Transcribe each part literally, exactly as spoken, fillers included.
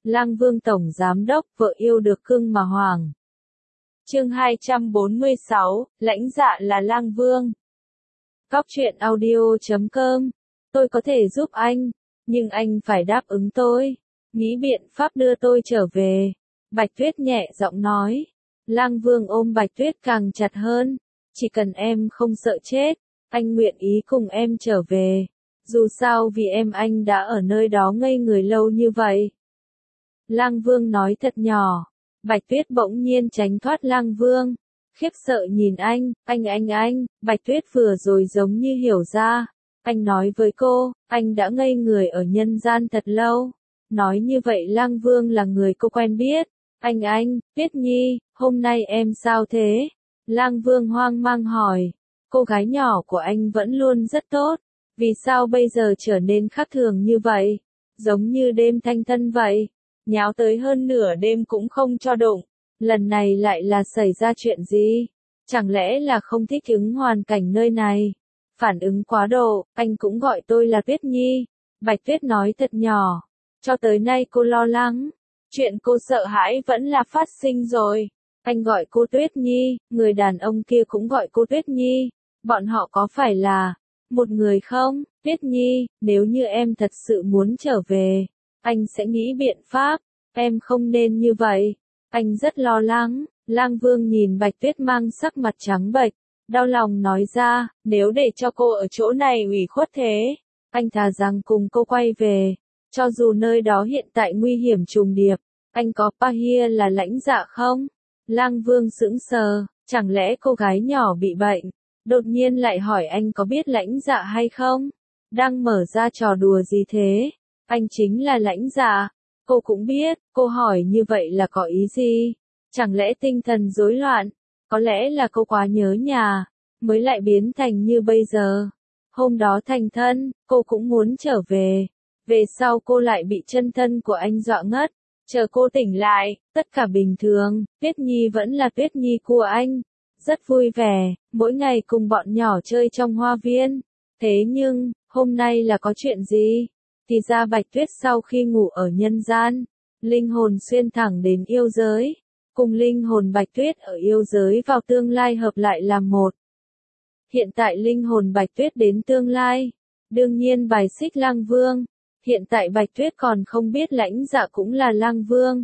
Lang Vương Tổng Giám Đốc, vợ yêu được cưng mà hoàng. Chương hai trăm bốn mươi sáu, lãnh dạ là Lang Vương. Cóc truyện audio chấm com. Tôi có thể giúp anh, nhưng anh phải đáp ứng tôi. Nghĩ biện pháp đưa tôi trở về. Bạch Tuyết nhẹ giọng nói. Lang Vương ôm Bạch Tuyết càng chặt hơn. Chỉ cần em không sợ chết, anh nguyện ý cùng em trở về. Dù sao vì em anh đã ở nơi đó ngây người lâu như vậy. Lang Vương nói thật nhỏ. Bạch Tuyết bỗng nhiên tránh thoát Lang Vương. Khiếp sợ nhìn anh, anh anh anh, Bạch Tuyết vừa rồi giống như hiểu ra. Anh nói với cô, anh đã ngây người ở nhân gian thật lâu. Nói như vậy Lang Vương là người cô quen biết. Anh anh, Tuyết Nhi, hôm nay em sao thế? Lang Vương hoang mang hỏi. Cô gái nhỏ của anh vẫn luôn rất tốt. Vì sao bây giờ trở nên khác thường như vậy? Giống như đêm thanh thân vậy. Nháo tới hơn nửa đêm cũng không cho đụng. Lần này lại là xảy ra chuyện gì? Chẳng lẽ là không thích ứng hoàn cảnh nơi này? Phản ứng quá độ, anh cũng gọi tôi là Tuyết Nhi. Bạch Tuyết nói thật nhỏ. Cho tới nay cô lo lắng. Chuyện cô sợ hãi vẫn là phát sinh rồi. Anh gọi cô Tuyết Nhi, người đàn ông kia cũng gọi cô Tuyết Nhi. Bọn họ có phải là một người không? Tuyết Nhi, nếu như em thật sự muốn trở về, anh sẽ nghĩ biện pháp. Em không nên như vậy. Anh rất lo lắng. Lang Vương nhìn Bạch Tuyết mang sắc mặt trắng bệch, đau lòng nói ra, nếu để cho cô ở chỗ này ủy khuất thế, anh thà rằng cùng cô quay về. Cho dù nơi đó hiện tại nguy hiểm trùng điệp, anh có Pahia là lãnh dạ không? Lang Vương sững sờ, chẳng lẽ cô gái nhỏ bị bệnh? Đột nhiên lại hỏi anh có biết lãnh dạ hay không? Đang mở ra trò đùa gì thế? Anh chính là lãnh dạ. Cô cũng biết, cô hỏi như vậy là có ý gì? Chẳng lẽ tinh thần rối loạn? Có lẽ là cô quá nhớ nhà, mới lại biến thành như bây giờ. Hôm đó thành thân, cô cũng muốn trở về. Về sau cô lại bị chân thân của anh dọa ngất. Chờ cô tỉnh lại, tất cả bình thường, Tuyết Nhi vẫn là Tuyết Nhi của anh. Rất vui vẻ, mỗi ngày cùng bọn nhỏ chơi trong hoa viên. Thế nhưng, hôm nay là có chuyện gì? Thì ra Bạch Tuyết sau khi ngủ ở nhân gian, linh hồn xuyên thẳng đến yêu giới. Cùng linh hồn Bạch Tuyết ở yêu giới vào tương lai hợp lại làm một. Hiện tại linh hồn Bạch Tuyết đến tương lai. Đương nhiên bài xích Lang Vương. Hiện tại Bạch Tuyết còn không biết lãnh dạ cũng là Lang Vương.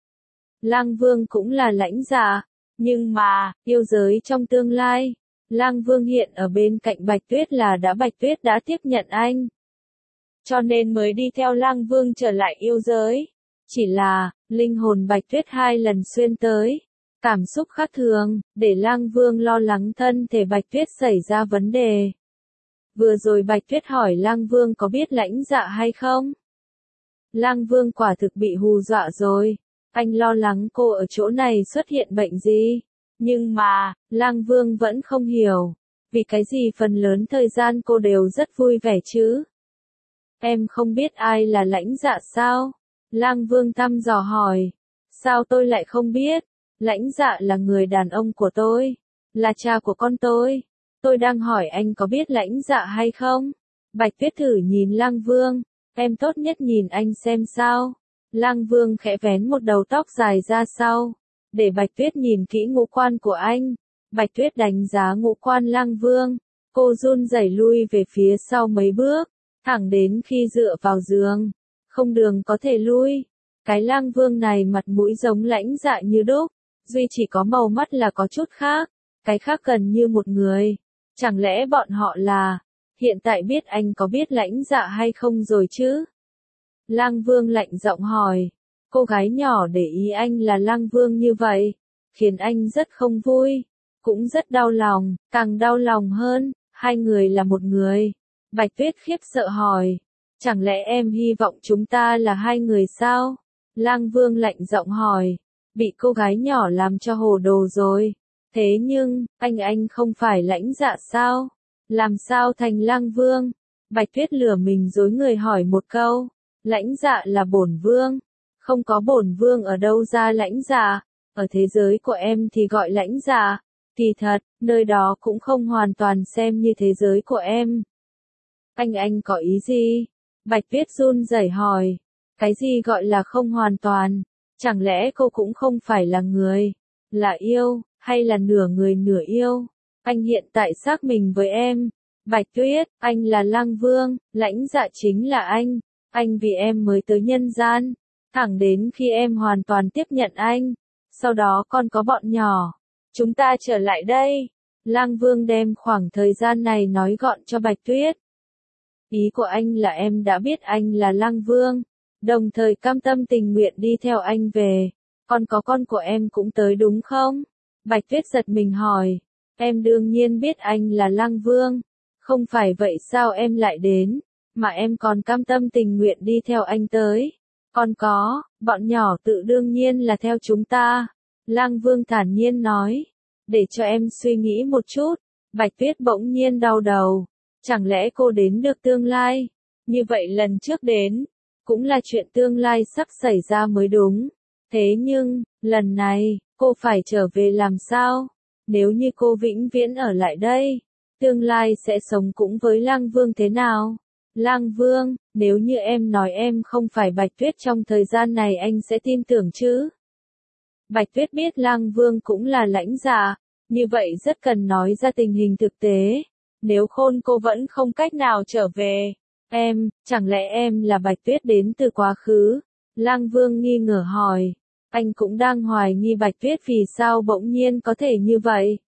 Lang Vương cũng là lãnh dạ. Nhưng mà, yêu giới trong tương lai, Lang Vương hiện ở bên cạnh Bạch Tuyết là đã Bạch Tuyết đã tiếp nhận anh. Cho nên mới đi theo Lang Vương trở lại yêu giới. Chỉ là, linh hồn Bạch Tuyết hai lần xuyên tới. Cảm xúc khác thường, để Lang Vương lo lắng thân thể Bạch Tuyết xảy ra vấn đề. Vừa rồi Bạch Tuyết hỏi Lang Vương có biết lãnh dạ hay không? Lang Vương quả thực bị hù dọa rồi. Anh lo lắng cô ở chỗ này xuất hiện bệnh gì. Nhưng mà, Lang Vương vẫn không hiểu. Vì cái gì phần lớn thời gian cô đều rất vui vẻ chứ? Em không biết ai là lãnh dạ sao? Lang Vương thăm dò hỏi. Sao tôi lại không biết? Lãnh dạ là người đàn ông của tôi. Là cha của con tôi. Tôi đang hỏi anh có biết lãnh dạ hay không? Bạch Tuyết thử nhìn Lang Vương. Em tốt nhất nhìn anh xem sao. Lang Vương khẽ vén một đầu tóc dài ra sau. Để Bạch Tuyết nhìn kỹ ngũ quan của anh. Bạch Tuyết đánh giá ngũ quan Lang Vương. Cô run rẩy lui về phía sau mấy bước. Thẳng đến khi dựa vào giường. Không đường có thể lui. Cái Lang Vương này mặt mũi giống lãnh dạ như đúc. Duy chỉ có màu mắt là có chút khác. Cái khác gần như một người. Chẳng lẽ bọn họ là... Hiện tại biết anh có biết lãnh dạ hay không rồi chứ? Lang Vương lạnh giọng hỏi. Cô gái nhỏ để ý anh là Lang Vương như vậy. Khiến anh rất không vui. Cũng rất đau lòng. Càng đau lòng hơn. Hai người là một người. Bạch Tuyết khiếp sợ hỏi. Chẳng lẽ em hy vọng chúng ta là hai người sao? Lang Vương lạnh giọng hỏi. Bị cô gái nhỏ làm cho hồ đồ rồi. Thế nhưng, anh anh không phải lãnh dạ sao? Làm sao thành Lang Vương? Bạch Tuyết lừa mình dối người hỏi một câu. Lãnh dạ là bổn vương. Không có bổn vương ở đâu ra lãnh dạ. Ở thế giới của em thì gọi lãnh dạ. Kỳ thật, nơi đó cũng không hoàn toàn xem như thế giới của em. Anh anh có ý gì? Bạch Tuyết run rẩy hỏi. Cái gì gọi là không hoàn toàn? Chẳng lẽ cô cũng không phải là người? Là yêu, hay là nửa người nửa yêu? Anh hiện tại xác mình với em. Bạch Tuyết, anh là Lăng Vương, Lãnh Dạ chính là anh. Anh vì em mới tới nhân gian. Thẳng đến khi em hoàn toàn tiếp nhận anh. Sau đó còn có bọn nhỏ. Chúng ta trở lại đây. Lăng Vương đem khoảng thời gian này nói gọn cho Bạch Tuyết. Ý của anh là em đã biết anh là Lăng Vương, đồng thời cam tâm tình nguyện đi theo anh về. Còn có con của em cũng tới đúng không? Bạch Tuyết giật mình hỏi. Em đương nhiên biết anh là Lăng Vương. Không phải vậy sao em lại đến, mà em còn cam tâm tình nguyện đi theo anh tới. Còn có, bọn nhỏ tự đương nhiên là theo chúng ta. Lăng Vương thản nhiên nói. Để cho em suy nghĩ một chút. Bạch Tuyết bỗng nhiên đau đầu. Chẳng lẽ cô đến được tương lai? Như vậy lần trước đến, cũng là chuyện tương lai sắp xảy ra mới đúng. Thế nhưng, lần này, cô phải trở về làm sao? Nếu như cô vĩnh viễn ở lại đây, tương lai sẽ sống cũng với Lăng Vương thế nào? Lăng Vương, nếu như em nói em không phải Bạch Tuyết trong thời gian này anh sẽ tin tưởng chứ? Bạch Tuyết biết Lăng Vương cũng là Lãnh Dạ, như vậy rất cần nói ra tình hình thực tế. Nếu khôn cô vẫn không cách nào trở về, em, chẳng lẽ em là Bạch Tuyết đến từ quá khứ? Lăng Vương nghi ngờ hỏi. Anh cũng đang hoài nghi Bạch Tuyết vì sao bỗng nhiên có thể như vậy.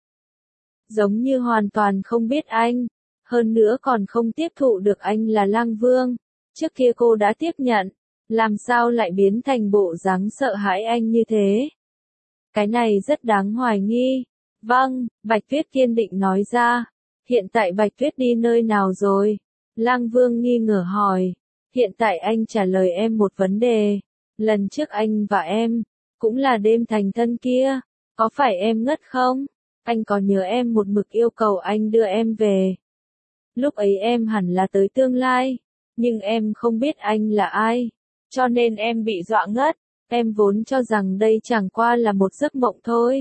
Giống như hoàn toàn không biết anh, hơn nữa còn không tiếp thụ được anh là Lăng Vương. Trước kia cô đã tiếp nhận, làm sao lại biến thành bộ dáng sợ hãi anh như thế? Cái này rất đáng hoài nghi. Vâng, Bạch Tuyết kiên định nói ra. Hiện tại Bạch Tuyết đi nơi nào rồi? Lăng Vương nghi ngờ hỏi. Hiện tại anh trả lời em một vấn đề. Lần trước anh và em, cũng là đêm thành thân kia, có phải em ngất không? Anh có nhớ em một mực yêu cầu anh đưa em về. Lúc ấy em hẳn là tới tương lai, nhưng em không biết anh là ai, cho nên em bị dọa ngất. Em vốn cho rằng đây chẳng qua là một giấc mộng thôi.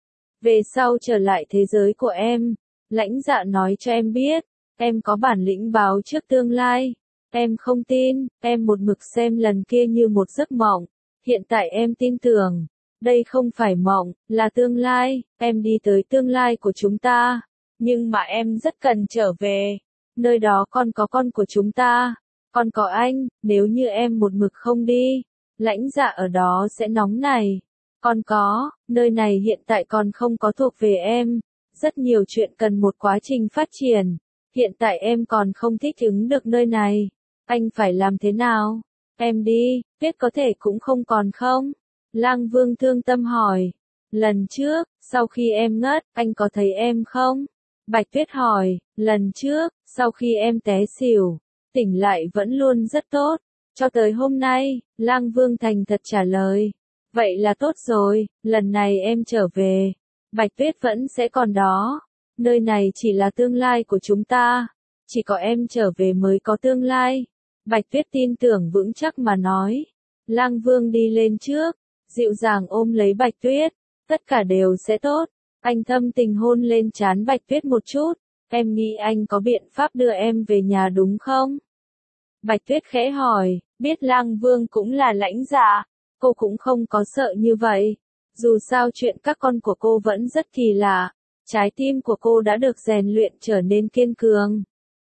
Về sau trở lại thế giới của em, Lãnh Dạ nói cho em biết, em có bản lĩnh báo trước tương lai. Em không tin, em một mực xem lần kia như một giấc mộng. Hiện tại em tin tưởng, đây không phải mộng, là tương lai, em đi tới tương lai của chúng ta. Nhưng mà em rất cần trở về, nơi đó còn có con của chúng ta, còn có anh, nếu như em một mực không đi, Lãnh Dạ ở đó sẽ nóng này. Còn có, nơi này hiện tại còn không có thuộc về em, rất nhiều chuyện cần một quá trình phát triển. Hiện tại em còn không thích ứng được nơi này, anh phải làm thế nào? Em đi, Tuyết có thể cũng không còn không? Lăng Vương thương tâm hỏi. Lần trước, sau khi em ngất, anh có thấy em không? Bạch Tuyết hỏi. Lần trước, sau khi em té xỉu, tỉnh lại vẫn luôn rất tốt. Cho tới hôm nay, Lăng Vương thành thật trả lời. Vậy là tốt rồi, lần này em trở về, Bạch Tuyết vẫn sẽ còn đó. Nơi này chỉ là tương lai của chúng ta, chỉ có em trở về mới có tương lai. Bạch Tuyết tin tưởng vững chắc mà nói. Lăng Vương đi lên trước, dịu dàng ôm lấy Bạch Tuyết, tất cả đều sẽ tốt. Anh thâm tình hôn lên trán Bạch Tuyết một chút. Em nghĩ anh có biện pháp đưa em về nhà đúng không? Bạch Tuyết khẽ hỏi, biết Lăng Vương cũng là Lãnh Dạ, cô cũng không có sợ như vậy. Dù sao chuyện các con của cô vẫn rất kỳ lạ, trái tim của cô đã được rèn luyện trở nên kiên cường.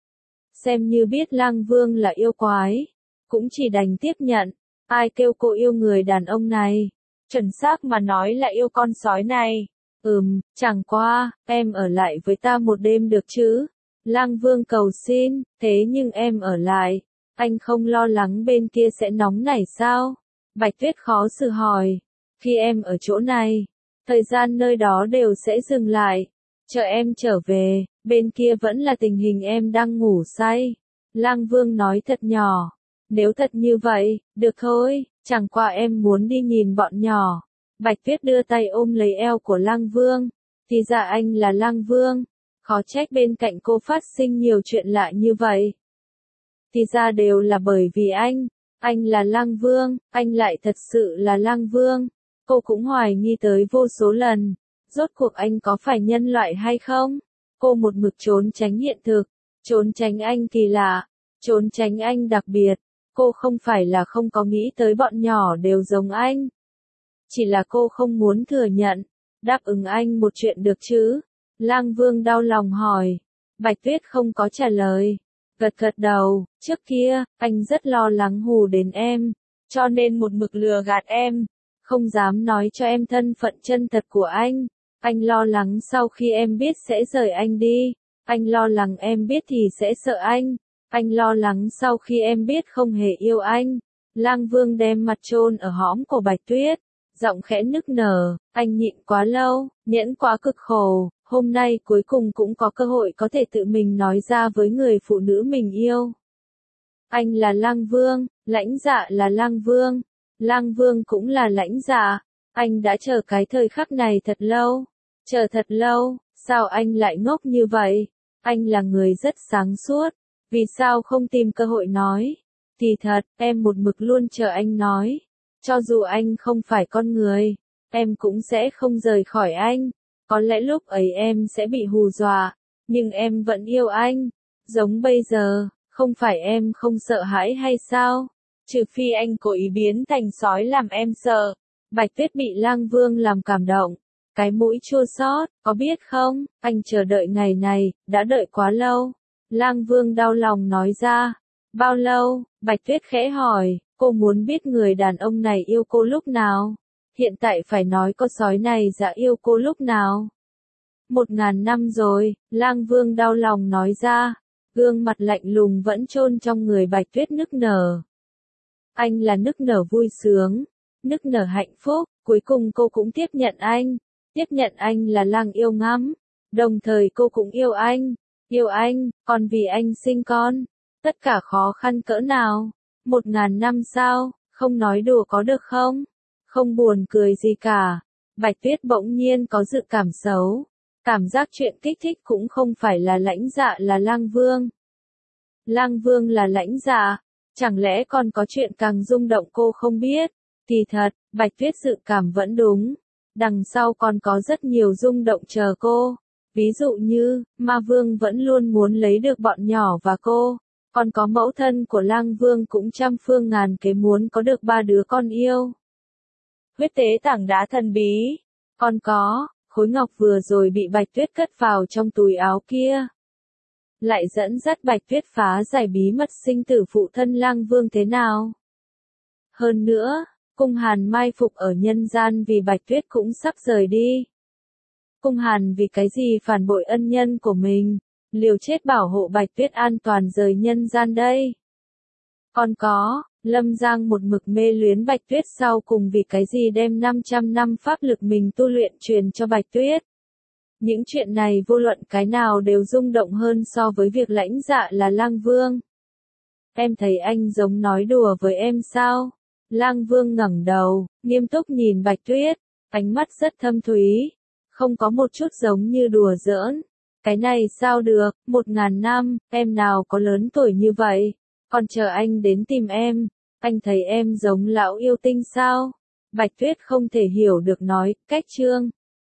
Xem như biết Lăng Vương là yêu quái, cũng chỉ đành tiếp nhận. Ai kêu cô yêu người đàn ông này? Chuẩn xác mà nói là yêu con sói này. Ừm, chẳng qua, em ở lại với ta một đêm được chứ? Lăng Vương cầu xin, thế nhưng em ở lại, anh không lo lắng bên kia sẽ nóng nảy sao? Bạch Tuyết khó xử hỏi. Khi em ở chỗ này, thời gian nơi đó đều sẽ dừng lại. Chờ em trở về, bên kia vẫn là tình hình em đang ngủ say. Lăng Vương nói thật nhỏ. Nếu thật như vậy, được thôi, chẳng qua em muốn đi nhìn bọn nhỏ. Bạch Tuyết đưa tay ôm lấy eo của Lăng Vương. Thì ra anh là Lăng Vương. Khó trách bên cạnh cô phát sinh nhiều chuyện lạ như vậy. Thì ra đều là bởi vì anh. Anh là Lăng Vương, anh lại thật sự là Lăng Vương. Cô cũng hoài nghi tới vô số lần. Rốt cuộc anh có phải nhân loại hay không? Cô một mực trốn tránh hiện thực, trốn tránh anh kỳ lạ, trốn tránh anh đặc biệt. Cô không phải là không có nghĩ tới bọn nhỏ đều giống anh. Chỉ là cô không muốn thừa nhận, đáp ứng anh một chuyện được chứ? Lang Vương đau lòng hỏi. Bạch Tuyết không có trả lời. Gật gật đầu, trước kia, anh rất lo lắng hù đến em, cho nên một mực lừa gạt em, không dám nói cho em thân phận chân thật của anh. Anh lo lắng sau khi em biết sẽ rời anh đi. Anh lo lắng em biết thì sẽ sợ anh. Anh lo lắng sau khi em biết không hề yêu anh. Lang Vương đem mặt chôn ở hõm của Bạch Tuyết, giọng khẽ nức nở, anh nhịn quá lâu, nhẫn quá cực khổ, hôm nay cuối cùng cũng có cơ hội có thể tự mình nói ra với người phụ nữ mình yêu. Anh là Lang Vương, Lãnh Dạ là Lang Vương, Lang Vương cũng là Lãnh Dạ. Anh đã chờ cái thời khắc này thật lâu, chờ thật lâu, sao anh lại ngốc như vậy? Anh là người rất sáng suốt, vì sao không tìm cơ hội nói? Thì thật, em một mực luôn chờ anh nói. Cho dù anh không phải con người, em cũng sẽ không rời khỏi anh. Có lẽ lúc ấy em sẽ bị hù dọa, nhưng em vẫn yêu anh. Giống bây giờ, không phải em không sợ hãi hay sao? Trừ phi anh cố ý biến thành sói làm em sợ. Bạch Tuyết bị Lang Vương làm cảm động. Cái mũi chua xót, có biết không, anh chờ đợi ngày này, đã đợi quá lâu. Lang Vương đau lòng nói ra. Bao lâu? Bạch Tuyết khẽ hỏi, cô muốn biết người đàn ông này yêu cô lúc nào? Hiện tại phải nói con sói này dạ yêu cô lúc nào? Một ngàn năm rồi, Lang Vương đau lòng nói ra. Gương mặt lạnh lùng vẫn chôn trong người Bạch Tuyết nức nở. Anh là nức nở vui sướng, nức nở hạnh phúc, cuối cùng cô cũng tiếp nhận anh. Tiếp nhận anh là Lang yêu ngắm. Đồng thời cô cũng yêu anh. Yêu anh, còn vì anh sinh con. Tất cả khó khăn cỡ nào? Một ngàn năm sao? Không nói đùa có được không? Không buồn cười gì cả. Bạch Tuyết bỗng nhiên có dự cảm xấu. Cảm giác chuyện kích thích cũng không phải là Lãnh Dạ là Lang Vương. Lang Vương là Lãnh Dạ. Chẳng lẽ còn có chuyện càng rung động cô không biết? Thì thật, Bạch Tuyết dự cảm vẫn đúng. Đằng sau còn có rất nhiều rung động chờ cô. Ví dụ như, Ma Vương vẫn luôn muốn lấy được bọn nhỏ và cô. Còn có mẫu thân của Lang Vương cũng trăm phương ngàn kế muốn có được ba đứa con yêu. Huyết tế tảng đá thần bí. Còn có, khối ngọc vừa rồi bị Bạch Tuyết cất vào trong túi áo kia. Lại dẫn dắt Bạch Tuyết phá giải bí mật sinh tử phụ thân Lang Vương thế nào. Hơn nữa, Cung Hàn mai phục ở nhân gian vì Bạch Tuyết cũng sắp rời đi. Cung Hàn vì cái gì phản bội ân nhân của mình, liều chết bảo hộ Bạch Tuyết an toàn rời nhân gian đây. Còn có, Lâm Giang một mực mê luyến Bạch Tuyết sau cùng vì cái gì đem năm trăm năm pháp lực mình tu luyện truyền cho Bạch Tuyết. Những chuyện này vô luận cái nào đều rung động hơn so với việc Lãnh Dạ là Lang Vương. Em thấy anh giống nói đùa với em sao? Lang Vương ngẩng đầu, nghiêm túc nhìn Bạch Tuyết, ánh mắt rất thâm thúy, không có một chút giống như đùa giỡn. Cái này sao được, một ngàn năm, em nào có lớn tuổi như vậy, còn chờ anh đến tìm em, anh thấy em giống lão yêu tinh sao? Bạch Tuyết không thể hiểu được nói, cách chương.